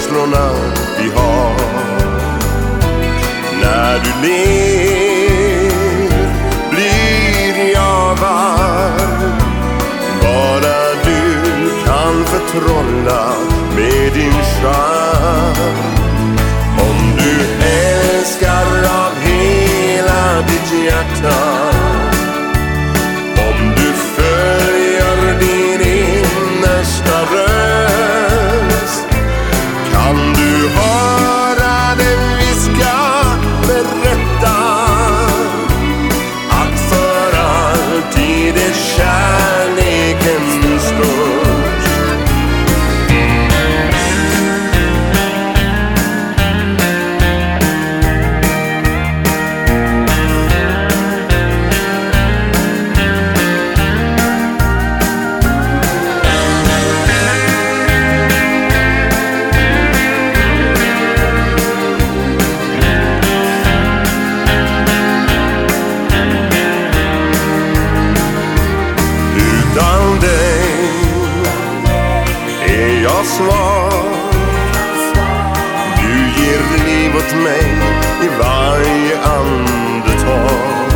känslorna vi har. När du ler blir jag varm. Bara du kan förtrolla med din charm. Om du älskar av hela ditt hjärta, om du följer din innersta röst, kan du höra den viska berätta att för alltid är kärleken störst. Utan dig är jag svag. Du ger liv åt mig i varje andetag.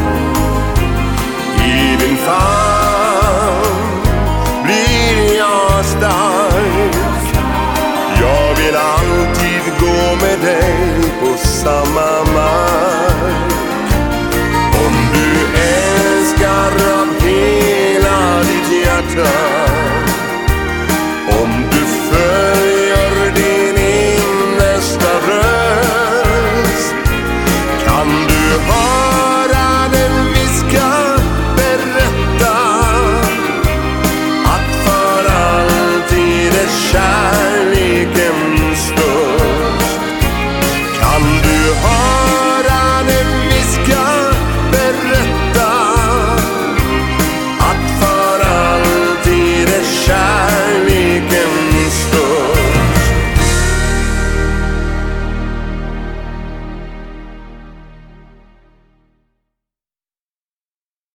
I din famn blir jag stark. Jag vill alltid gå med dig på samma mark. Om du älskar av hela ditt hjärta,